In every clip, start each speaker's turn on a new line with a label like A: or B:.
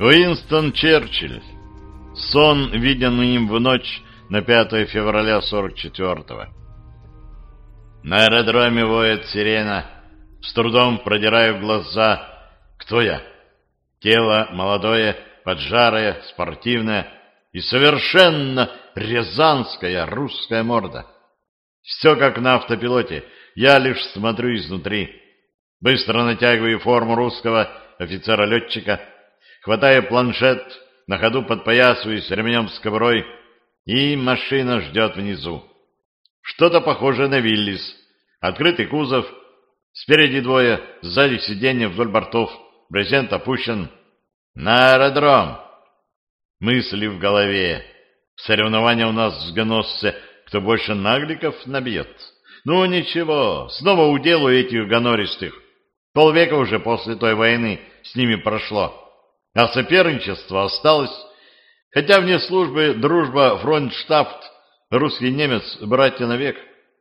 A: Уинстон Черчилль. Сон, виденный им в ночь на 5 февраля 44-го. На аэродроме воет сирена. С трудом продираю глаза. Кто я? Тело молодое, поджарое, спортивное и совершенно рязанская русская морда. Все как на автопилоте. Я лишь смотрю изнутри. Быстро натягиваю форму русского офицера-летчика, хватаю планшет, на ходу подпоясываюсь ремнем с кобурой, и машина ждет внизу. Что-то похожее на Виллис. Открытый кузов, спереди двое, сзади сиденье вдоль бортов, брезент опущен. На аэродром. Мысли в голове. Соревнования у нас в Ганоссе, кто больше нагликов набьет. Ну ничего, снова уделу этих гонористых. Полвека уже после той войны с ними прошло. А соперничество осталось. Хотя вне службы дружба фронтштафт, русский немец, братья навек.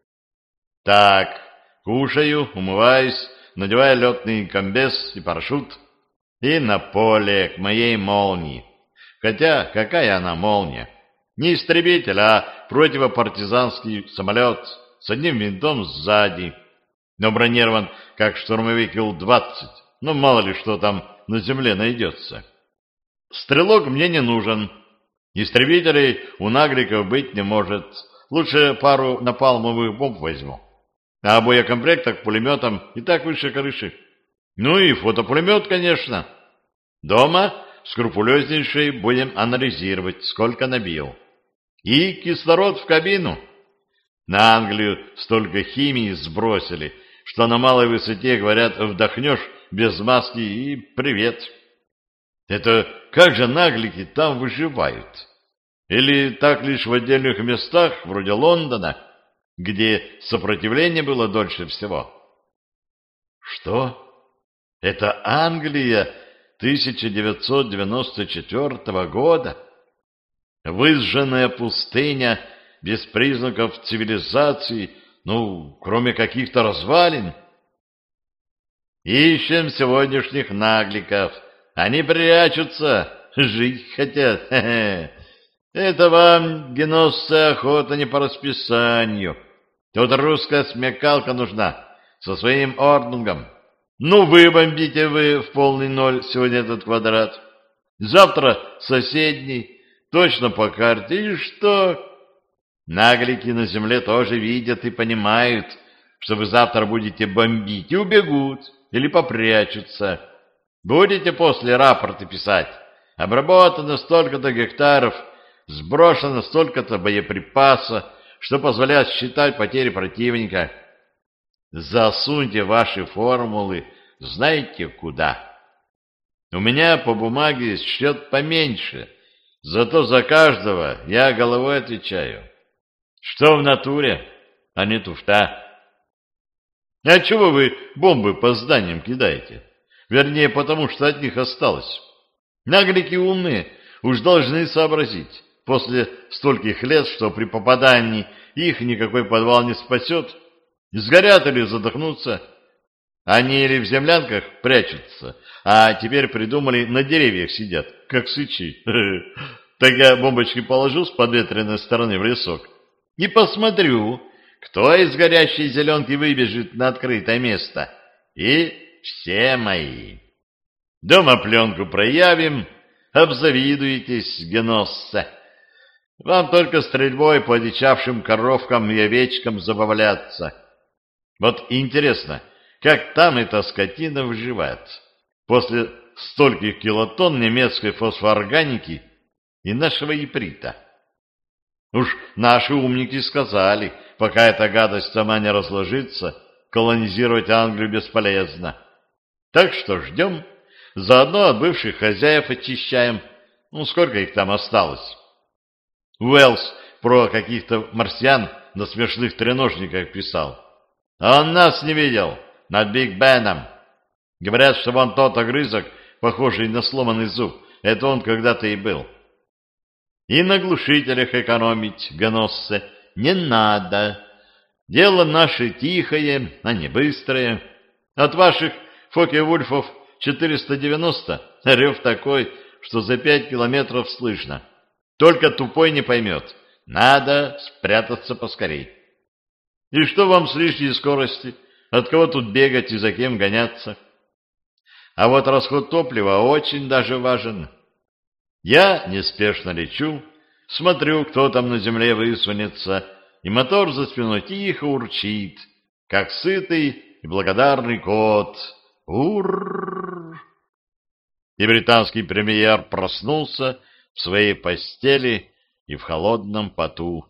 A: Так, кушаю, умываюсь, надеваю летный комбез и парашют. И на поле к моей молнии. Хотя, какая она молния? Не истребитель, а противопартизанский самолет с одним винтом сзади. Но бронирован, как штурмовик Ил-20. Ну, мало ли что там на земле найдется. Стрелок мне не нужен. Истребителей у нагликов быть не может. Лучше пару напалмовых бомб возьму. А боекомплекта к пулеметам и так выше крыши. Ну и фотопулемет, конечно. Дома скрупулезнейший будем анализировать, сколько набил. И кислород в кабину. На Англию столько химии сбросили, что на малой высоте, говорят, вдохнешь без маски и привет. Это как же наглики там выживают? Или так лишь в отдельных местах, вроде Лондона, где сопротивление было дольше всего? Что? Это Англия 1994 года? Выжженная пустыня без признаков цивилизации, ну, кроме каких-то развалин. Ищем сегодняшних нагликов. Они прячутся, жить хотят. Это вам, геносцы, охота не по расписанию. Тут русская смекалка нужна, со своим ордунгом. Ну, вы бомбите в полный ноль сегодня этот квадрат. Завтра соседний, точно по карте. И что? Наглики на земле тоже видят и понимают, что вы завтра будете бомбить, и убегут или попрячутся. Будете после рапорты писать. Обработано столько-то гектаров, сброшено столько-то боеприпаса, что позволяет считать потери противника. Засуньте ваши формулы знаете куда. У меня по бумаге счет поменьше, зато за каждого я головой отвечаю. Что в натуре, а не туфта. А чего вы бомбы по зданиям кидаете? Вернее, потому что от них осталось. Наглики умные уж должны сообразить, после стольких лет, что при попадании их никакой подвал не спасет, сгорят или задохнутся. Они или в землянках прячутся, а теперь придумали, на деревьях сидят, как сычи. Так я бомбочки положу с подветренной стороны в лесок и посмотрю, кто из горящей зеленки выбежит на открытое место. И все мои. Дома пленку проявим, обзавидуетесь, геносса. Вам только стрельбой по одичавшим коровкам и овечкам забавляться. Вот интересно, как там эта скотина выживает после стольких килотонн немецкой фосфоорганики и нашего иприта. Уж наши умники сказали, пока эта гадость сама не разложится, колонизировать Англию бесполезно. Так что ждем, заодно от бывших хозяев очищаем. Ну, сколько их там осталось? Уэллс про каких-то марсиан на смешных треножниках писал. А он нас не видел, над Биг Беном. Говорят, что вон тот огрызок, похожий на сломанный зуб, это он когда-то и был. И на глушителях экономить, гоносцы, не надо. Дело наше тихое, а не быстрое. От ваших Фоке-Вульфов 490 рев такой, что за 5 километров слышно. Только тупой не поймет. Надо спрятаться поскорей. И что вам с лишней скорости? От кого тут бегать и за кем гоняться? А вот расход топлива очень даже важен. Я неспешно лечу, смотрю, кто там на земле высунется, и мотор за спиной тихо урчит, как сытый и благодарный кот. Ур! И британский премьер проснулся в своей постели и в холодном поту.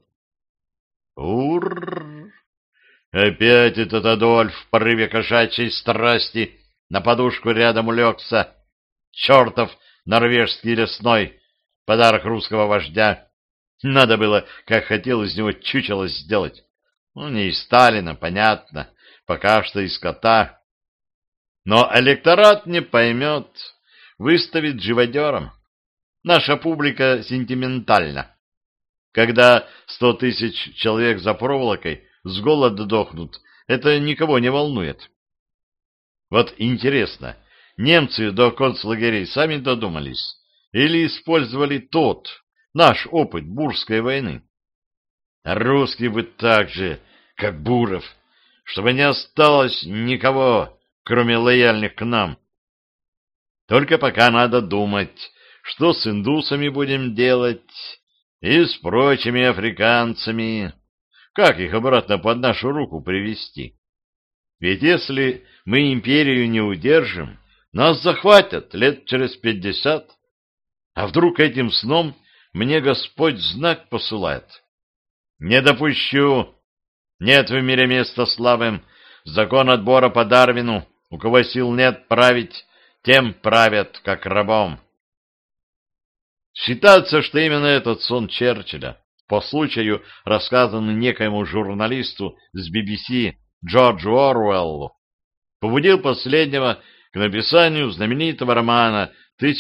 A: Ур! Опять этот Адольф в порыве кошачьей страсти на подушку рядом улегся. Чертов норвежский лесной, подарок русского вождя. Надо было, как хотел, из него чучело сделать. Ну, не из Сталина, понятно, пока что из кота. Но электорат не поймет, выставит живодером. Наша публика сентиментальна. Когда 100 тысяч человек за проволокой с голода дохнут, это никого не волнует. Вот интересно, немцы до концлагерей сами додумались или использовали тот, наш опыт Бурской войны? Русские бы так же, как Буров, чтобы не осталось никого, кроме лояльных к нам. Только пока надо думать, что с индусами будем делать и с прочими африканцами. Как их обратно под нашу руку привести? Ведь если мы империю не удержим, нас захватят лет через 50. А вдруг этим сном мне Господь знак посылает? Не допущу. Нет в мире места слабым. Закон отбора по Дарвину. У кого сил нет править, тем правят, как рабом. Считается, что именно этот сон Черчилля, по случаю рассказанный некоему журналисту с BBC Джорджу Оруэллу, побудил последнего к написанию знаменитого романа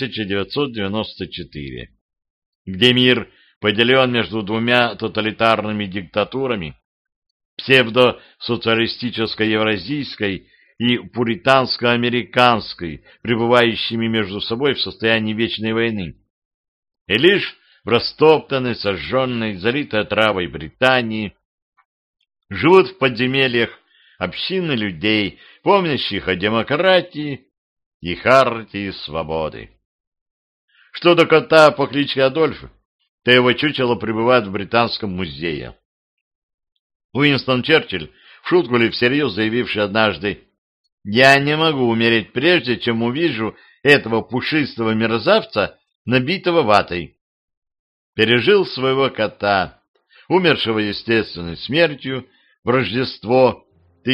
A: 1994, где мир поделен между двумя тоталитарными диктатурами, псевдосоциалистической евразийской и пуританско-американской, пребывающими между собой в состоянии вечной войны. И лишь в растоптанной, сожженной, залитой отравой Британии живут в подземельях общины людей, помнящих о демократии и хартии свободы. Что до кота по кличке Адольф, то его чучело пребывает в Британском музее. Уинстон Черчилль, в шутку ли всерьез заявивший однажды: «Я не могу умереть прежде, чем увижу этого пушистого мерзавца, набитого ватой», пережил своего кота, умершего естественной смертью в Рождество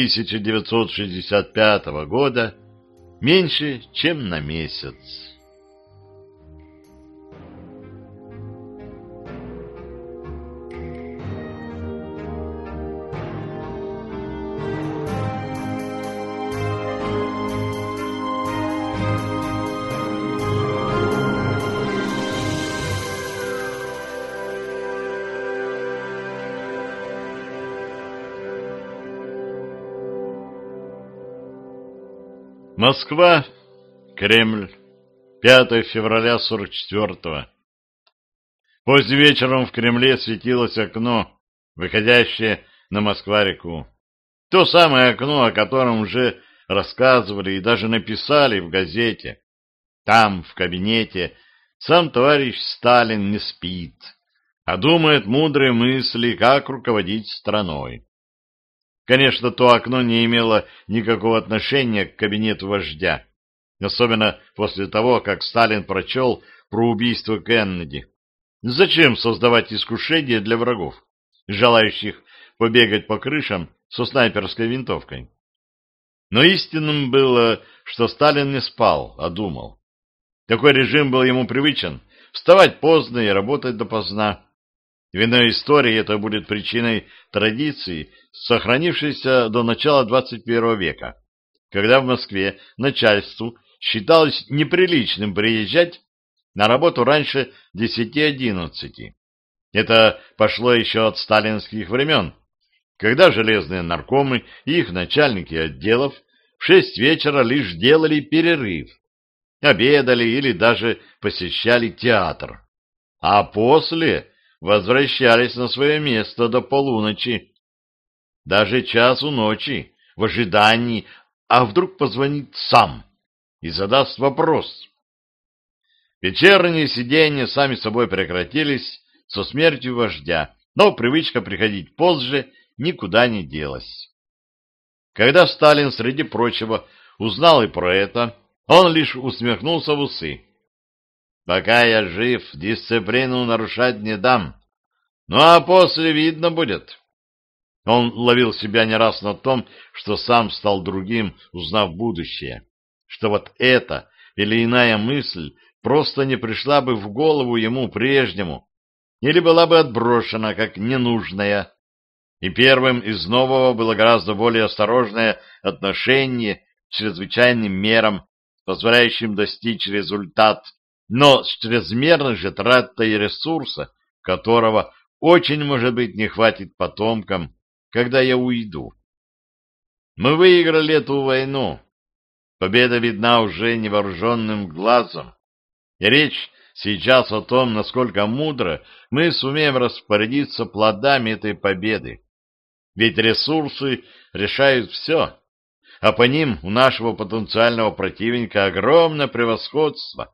A: 1965 года, меньше, чем на месяц. Москва, Кремль, 5 февраля 44-го. Поздним вечером в Кремле светилось окно, выходящее на Москва-реку. То самое окно, о котором уже рассказывали и даже написали в газете. Там, в кабинете, сам товарищ Сталин не спит, а думает мудрые мысли, как руководить страной. Конечно, то окно не имело никакого отношения к кабинету вождя, особенно после того, как Сталин прочел про убийство Кеннеди. Зачем создавать искушение для врагов, желающих побегать по крышам со снайперской винтовкой? Но истинным было, что Сталин не спал, а думал. Такой режим был ему привычен — вставать поздно и работать допоздна. В иной истории это будет причиной традиции, сохранившейся до начала 21 века, когда в Москве начальству считалось неприличным приезжать на работу раньше 10-11. Это пошло еще от сталинских времен, когда железные наркомы и их начальники отделов в 6 вечера лишь делали перерыв, обедали или даже посещали театр. А после возвращались на свое место до полуночи. Даже часу ночи, в ожидании, а вдруг позвонит сам и задаст вопрос. Вечерние сиденья сами собой прекратились со смертью вождя, но привычка приходить позже никуда не делась. Когда Сталин, среди прочего, узнал и про это, он лишь усмехнулся в усы. «Пока я жив, дисциплину нарушать не дам. Ну а после видно будет». Он ловил себя не раз на том, что сам стал другим, узнав будущее. Что вот эта или иная мысль просто не пришла бы в голову ему прежнему, или была бы отброшена как ненужная. И первым из нового было гораздо более осторожное отношение к чрезвычайным мерам, позволяющим достичь результат, но с чрезмерной же тратой ресурса, которого очень, может быть, не хватит потомкам, когда я уйду. Мы выиграли эту войну. Победа видна уже невооруженным глазом. И речь сейчас о том, насколько мудро мы сумеем распорядиться плодами этой победы. Ведь ресурсы решают все, а по ним у нашего потенциального противника огромное превосходство.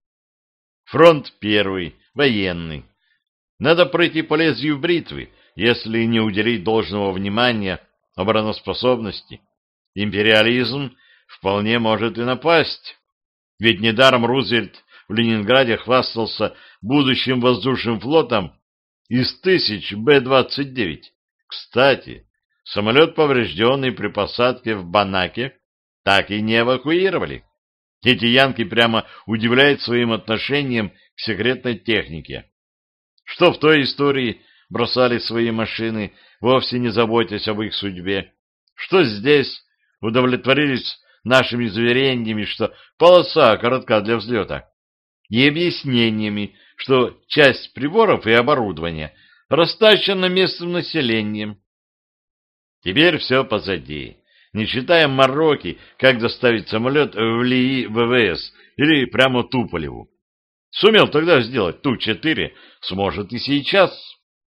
A: Фронт первый, военный. Надо пройти по лезвию бритвы, если не уделить должного внимания обороноспособности. Империализм вполне может и напасть. Ведь недаром Рузвельт в Ленинграде хвастался будущим воздушным флотом из 1000 Б-29. Кстати, самолет, поврежденный при посадке в Банаке, так и не эвакуировали. Эти янки прямо удивляют своим отношением к секретной технике. Что в той истории бросали свои машины, вовсе не заботясь об их судьбе, что здесь удовлетворились нашими заверениями, что полоса коротка для взлета, и объяснениями, что часть приборов и оборудования растащена местным населением. Теперь все позади, не считая мороки, как доставить самолет в ЛИИ ВВС или прямо Туполеву. Сумел тогда сделать Ту-4, сможет и сейчас.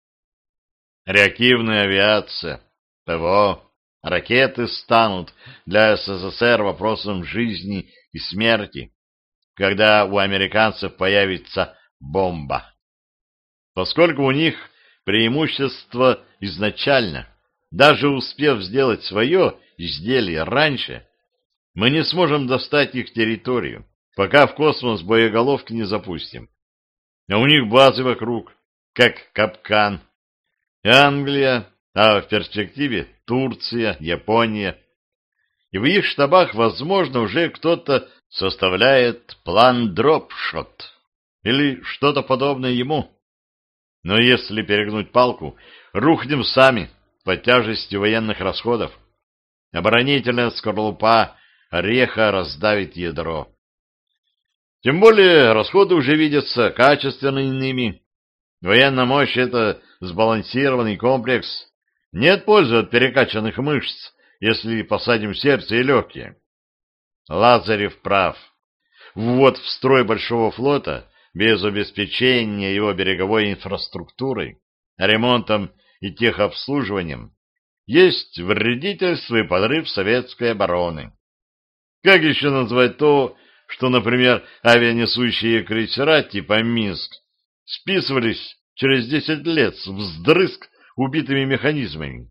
A: Реактивная авиация, ПВО, ракеты станут для СССР вопросом жизни и смерти, когда у американцев появится бомба. Поскольку у них преимущество изначально, даже успев сделать свое изделие раньше, мы не сможем достать их территорию, пока в космос боеголовки не запустим. А у них базы вокруг, как капкан. Англия, а в перспективе Турция, Япония. И в их штабах, возможно, уже кто-то составляет план дропшот или что-то подобное ему. Но если перегнуть палку, рухнем сами под тяжестью военных расходов. Оборонительная скорлупа ореха раздавит ядро. Тем более расходы уже видятся качественными. Военная мощь — это сбалансированный комплекс. Нет пользы от перекачанных мышц, если посадим сердце и легкие. Лазарев прав. Ввод в строй большого флота без обеспечения его береговой инфраструктурой, ремонтом и техобслуживанием есть вредительство и подрыв советской обороны. Как еще назвать то, что, например, авианесущие крейсера типа «Минск» списывались через 10 лет вдрызг убитыми механизмами?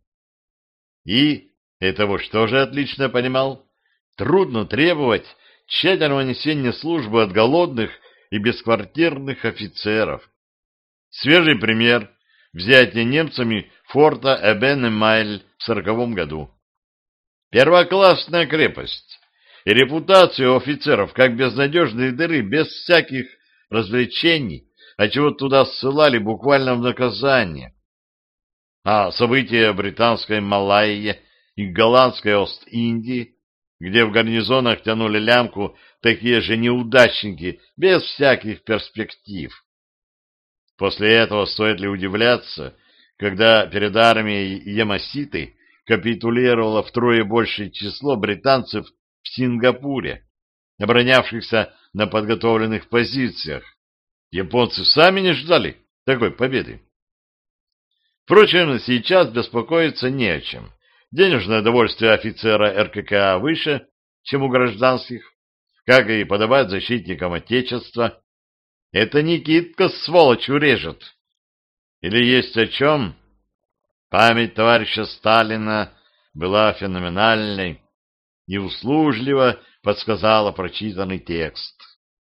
A: И этого что же отлично понимал? Трудно требовать тщательного несения службы от голодных и бесквартирных офицеров. Свежий пример — взятие немцами форта Эбен-Эмайль в 1940 году. Первоклассная крепость, и репутация у офицеров как безнадежной дыры, без всяких развлечений, а чего туда ссылали буквально в наказание. А события британской Малайи и голландской Ост-Индии, где в гарнизонах тянули лямку такие же неудачники, без всяких перспектив. После этого стоит ли удивляться, когда перед армией Ямаситы капитулировало втрое большее число британцев в Сингапуре, оборонявшихся на подготовленных позициях. Японцы сами не ждали такой победы. Впрочем, сейчас беспокоиться не о чем. Денежное довольствие офицера РККА выше, чем у гражданских, как и подобает защитникам Отечества. Это Никитка сволочь урежет. Или есть о чем? Память товарища Сталина была феноменальной и услужливо подсказала прочитанный текст.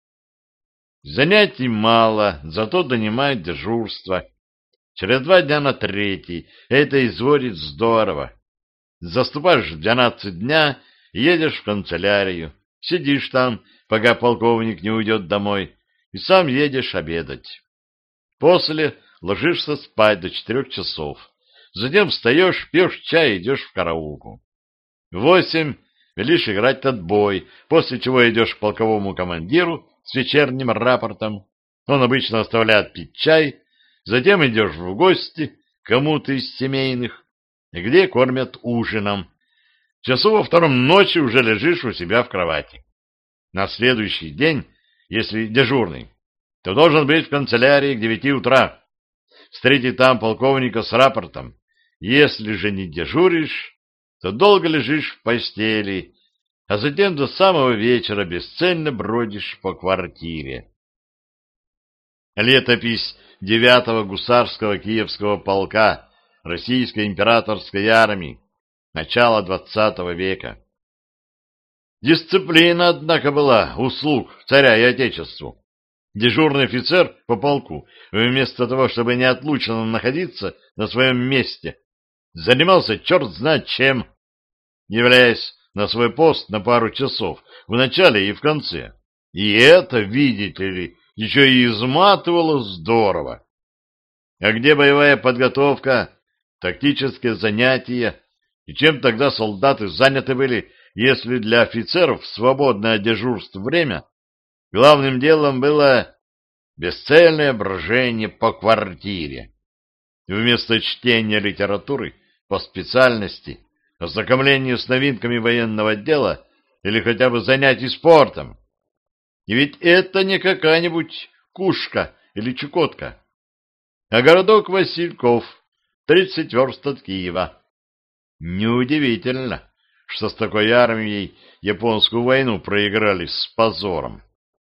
A: Занятий мало, зато донимает дежурство. Через 2 дня на 3. Это изводит здорово. Заступаешь в 12 дня, едешь в канцелярию, сидишь там, пока полковник не уйдет домой, и сам едешь обедать. После ложишься спать до 4 часов. Затем встаешь, пьешь чай и идешь в караулку. В 8 велишь играть отбой, после чего идешь к полковому командиру с вечерним рапортом. Он обычно оставляет пить чай. Затем идешь в гости к кому-то из семейных, где кормят ужином. Часу во 2 ночи уже лежишь у себя в кровати. На следующий день, если дежурный, то должен быть в канцелярии к 9 утра. Встретить там полковника с рапортом. Если же не дежуришь, то долго лежишь в постели, а затем до самого вечера бесцельно бродишь по квартире. Летопись 9-го гусарского Киевского полка Российской императорской армии, начала XX века. Дисциплина, однако, была услуг царя и отечеству. Дежурный офицер по полку, вместо того, чтобы неотлучно находиться на своем месте, занимался черт знает чем, являясь на свой пост на пару часов в начале и в конце. И это, видите ли, еще и изматывало здорово. А где боевая подготовка, тактические занятия, и чем тогда солдаты заняты были, если для офицеров свободное дежурство время главным делом было бесцельное брожение по квартире. Вместо чтения литературы по специальности, ознакомления с новинками военного дела или хотя бы занятий спортом. И ведь это не какая-нибудь Кушка или Чукотка, а городок Васильков, 30 верст от Киева. Неудивительно, что с такой армией японскую войну проиграли с позором.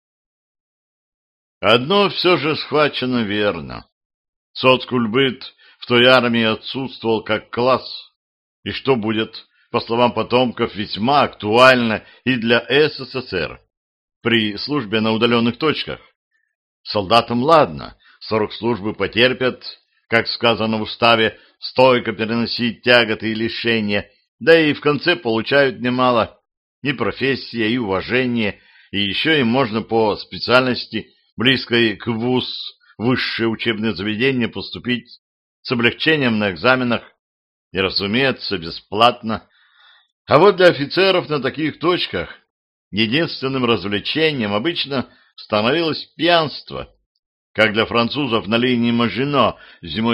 A: Одно все же схвачено верно. Соцкульбыт в той армии отсутствовал как класс, и что будет, по словам потомков, весьма актуально и для СССР при службе на удаленных точках. Солдатам ладно, срок службы потерпят, как сказано в уставе, стойко переносить тяготы и лишения, да и в конце получают немало, и профессия, и уважение, и еще им можно по специальности, близкой к ВУЗ, высшее учебное заведение, поступить с облегчением на экзаменах и, разумеется, бесплатно. А вот для офицеров на таких точках единственным развлечением обычно становилось пьянство, как для французов на линии Мажино зимой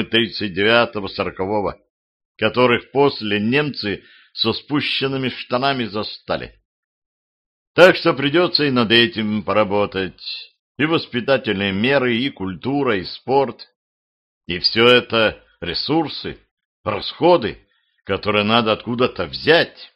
A: 39-40, которых после немцы со спущенными штанами застали. Так что придется и над этим поработать. И воспитательные меры, и культура, и спорт. И все это ресурсы, расходы, которые надо откуда-то взять.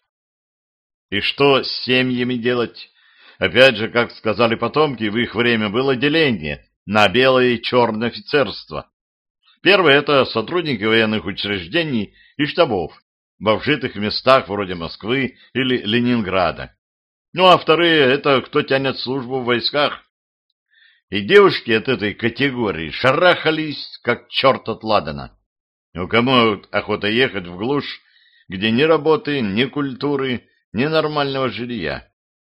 A: И что с семьями делать? Опять же, как сказали потомки, в их время было деление на белое и черное офицерство. Первое — это сотрудники военных учреждений и штабов во вжитых местах вроде Москвы или Ленинграда. Ну а вторые — это кто тянет службу в войсках. И девушки от этой категории шарахались, как черт от ладана. У кому охота ехать в глушь, где ни работы, ни культуры, ни нормального жилья?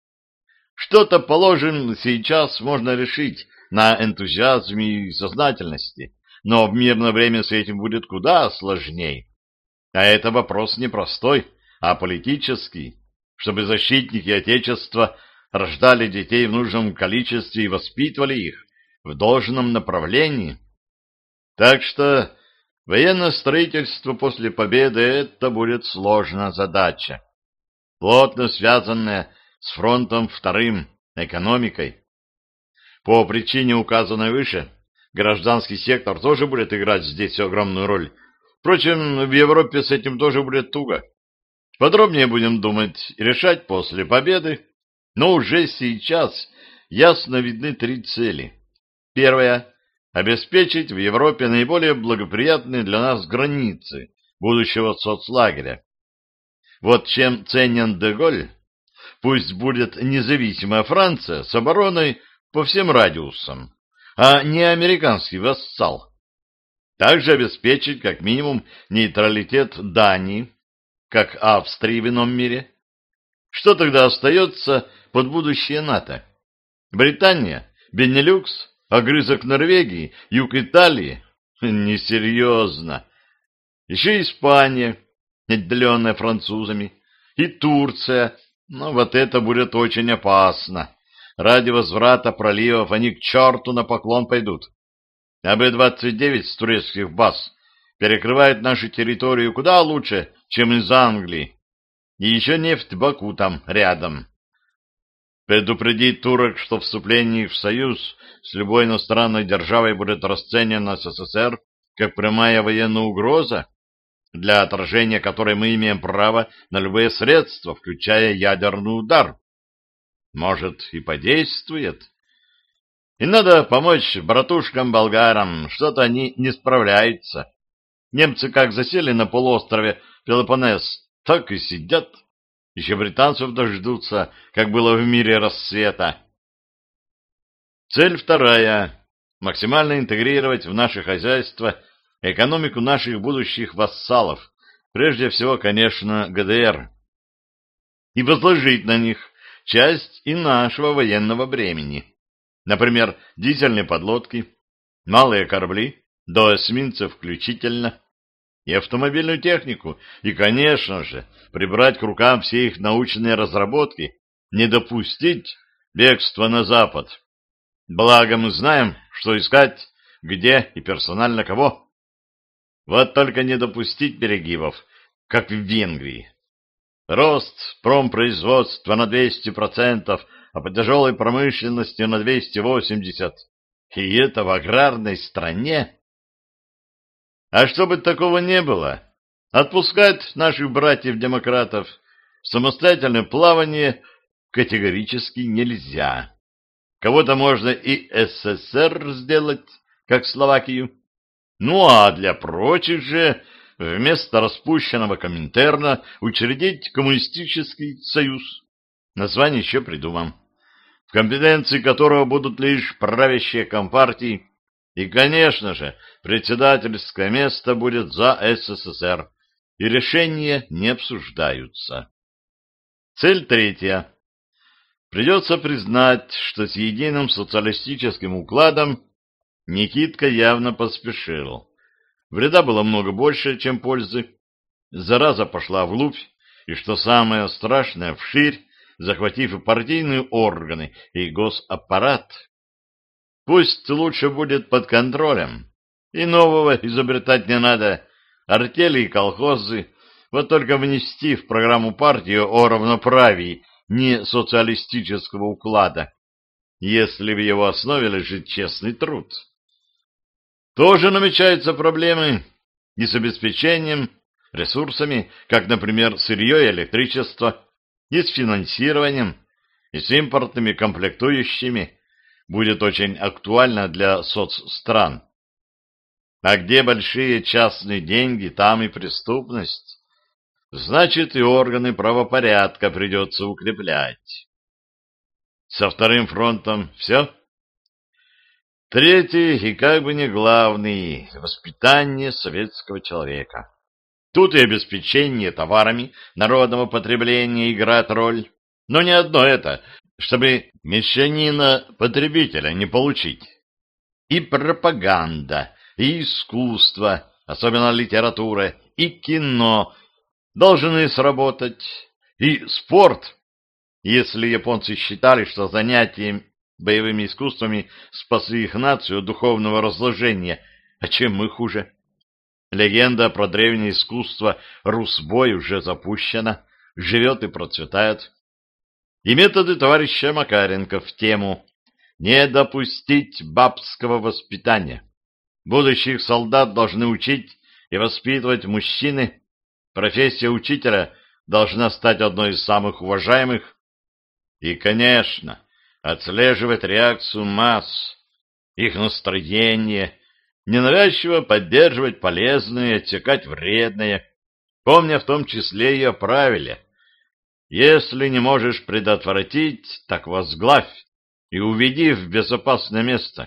A: Что-то, положим, сейчас можно решить на энтузиазме и сознательности, но в мирное время с этим будет куда сложнее. А это вопрос не простой, а политический, чтобы защитники Отечества рождали детей в нужном количестве и воспитывали их в должном направлении. Так что военное строительство после победы — это будет сложная задача, плотно связанная с фронтом вторым, экономикой. По причине, указанной выше, гражданский сектор тоже будет играть здесь огромную роль. Впрочем, в Европе с этим тоже будет туго. Подробнее будем думать и решать после победы, но уже сейчас ясно видны 3 цели. Первая — обеспечить в Европе наиболее благоприятные для нас границы будущего соцлагеря. Вот чем ценен Де-Голь, пусть будет независимая Франция с обороной по всем радиусам, а не американский вассал. Также обеспечить как минимум нейтралитет Дании, как Австрии в ином мире. Что тогда остается под будущее НАТО? Британия, Бенелюкс, огрызок Норвегии, юг Италии? Несерьезно. Еще Испания, отделенная французами, и Турция. Но вот это будет очень опасно. Ради возврата проливов они к черту на поклон пойдут. А Б-29 с турецких баз перекрывает нашу территорию куда лучше, чем из Англии. И еще нефть Баку там рядом. Предупредить турок, что вступление в союз с любой иностранной державой будет расценено СССР как прямая военная угроза, для отражения которой мы имеем право на любые средства, включая ядерный удар. Может, и подействует. И надо помочь братушкам-болгарам, что-то они не справляются. Немцы как засели на полуострове Пелопоннес, так и сидят. Еще британцев дождутся, как было в мире рассвета. Цель вторая — максимально интегрировать в наше хозяйство экономику наших будущих вассалов, прежде всего, конечно, ГДР, и возложить на них часть и нашего военного бремени. Например, дизельные подлодки, малые корабли, до эсминцев включительно, и автомобильную технику, и, конечно же, прибрать к рукам все их научные разработки, не допустить бегства на Запад. Благо мы знаем, что искать, где и персонально кого. Вот только не допустить перегибов, как в Венгрии. Рост промпроизводства на 200%, а по тяжелой промышленности на 280%. И это в аграрной стране. А чтобы такого не было, отпускать наших братьев-демократов в самостоятельное плавание категорически нельзя. Кого-то можно и СССР сделать, как Словакию. Ну а для прочих же вместо распущенного Коминтерна учредить коммунистический союз. Название еще придумам. В компетенции которого будут лишь правящие компартии. И, конечно же, председательское место будет за СССР, и решения не обсуждаются. Цель третья. Придется признать, что с единым социалистическим укладом Никитка явно поспешил. Вреда было много больше, чем пользы. Зараза пошла вглубь, и, что самое страшное, вширь, захватив и партийные органы, и госаппарат. Пусть лучше будет под контролем. И нового изобретать не надо. Артели и колхозы. Вот только внести в программу партии о равноправии не социалистического уклада, если в его основе лежит честный труд. Тоже намечаются проблемы и с обеспечением ресурсами, как, например, сырье и электричество, и с финансированием, и с импортными комплектующими. Будет очень актуально для соцстран. А где большие частные деньги, там и преступность. Значит, и органы правопорядка придется укреплять. Со вторым фронтом все? Третий, и как бы не главный, воспитание советского человека. Тут и обеспечение товарами народного потребления играет роль. Но не одно это, чтобы мещанина потребителя не получить. И пропаганда, и искусство, особенно литература, и кино должны сработать, и спорт. Если японцы считали, что занятия боевыми искусствами спасли их нацию от духовного разложения, а чем мы хуже? Легенда про древнее искусство Русбой уже запущена, живет и процветает. и методы товарища Макаренко в тему «Не допустить бабского воспитания». Будущих солдат должны учить и воспитывать мужчины. Профессия учителя должна стать одной из самых уважаемых. И, конечно, отслеживать реакцию масс, их настроение, ненавязчиво поддерживать полезное, отсекать вредное, помня в том числе и о правиле. Если не можешь предотвратить, так возглавь и уведи в безопасное место.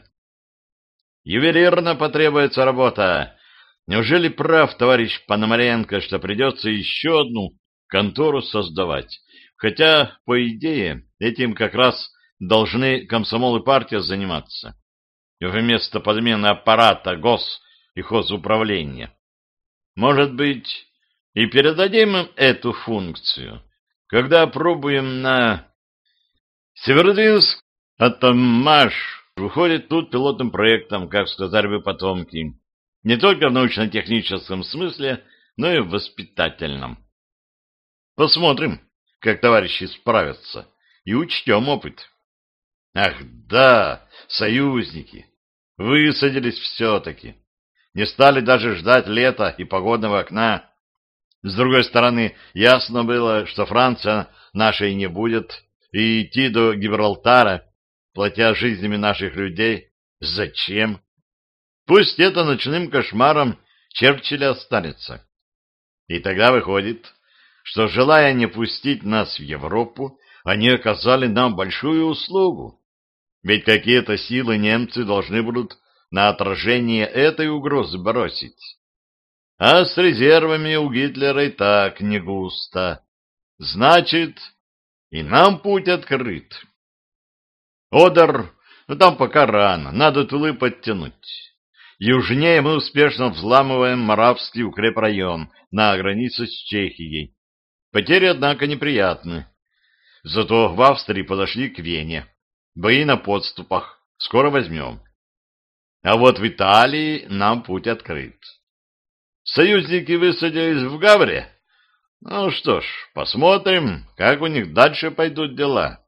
A: Ювелирно потребуется работа. Неужели прав товарищ Пономаренко, что придется еще одну контору создавать? Хотя, по идее, этим как раз должны комсомол и партия заниматься, вместо подмены аппарата и хозуправления. Может быть, и передадим им эту функцию, когда пробуем на... Северодвинск Атоммаш выходит тут пилотным проектом, как сказали бы потомки, не только в научно-техническом смысле, но и в воспитательном. Посмотрим, как товарищи справятся, и учтем опыт. Ах да, союзники, высадились все-таки, не стали даже ждать лета и погодного окна. С другой стороны, ясно было, что Франция нашей не будет, и идти до Гибралтара, платя жизнями наших людей, зачем? Пусть это ночным кошмаром Черчилля останется. И тогда выходит, что, желая не пустить нас в Европу, они оказали нам большую услугу. Ведь какие-то силы немцы должны будут на отражение этой угрозы бросить. А с резервами у Гитлера и так не густо. Значит, и нам путь открыт. Одер, там пока рано, надо тылы подтянуть. Южнее мы успешно взламываем Моравский укрепрайон на границе с Чехией. Потери, однако, неприятны. Зато в Австрии подошли к Вене. Бои на подступах. Скоро возьмем. А вот в Италии нам путь открыт. Союзники высадились в Гавре. Ну что ж, посмотрим, как у них дальше пойдут дела.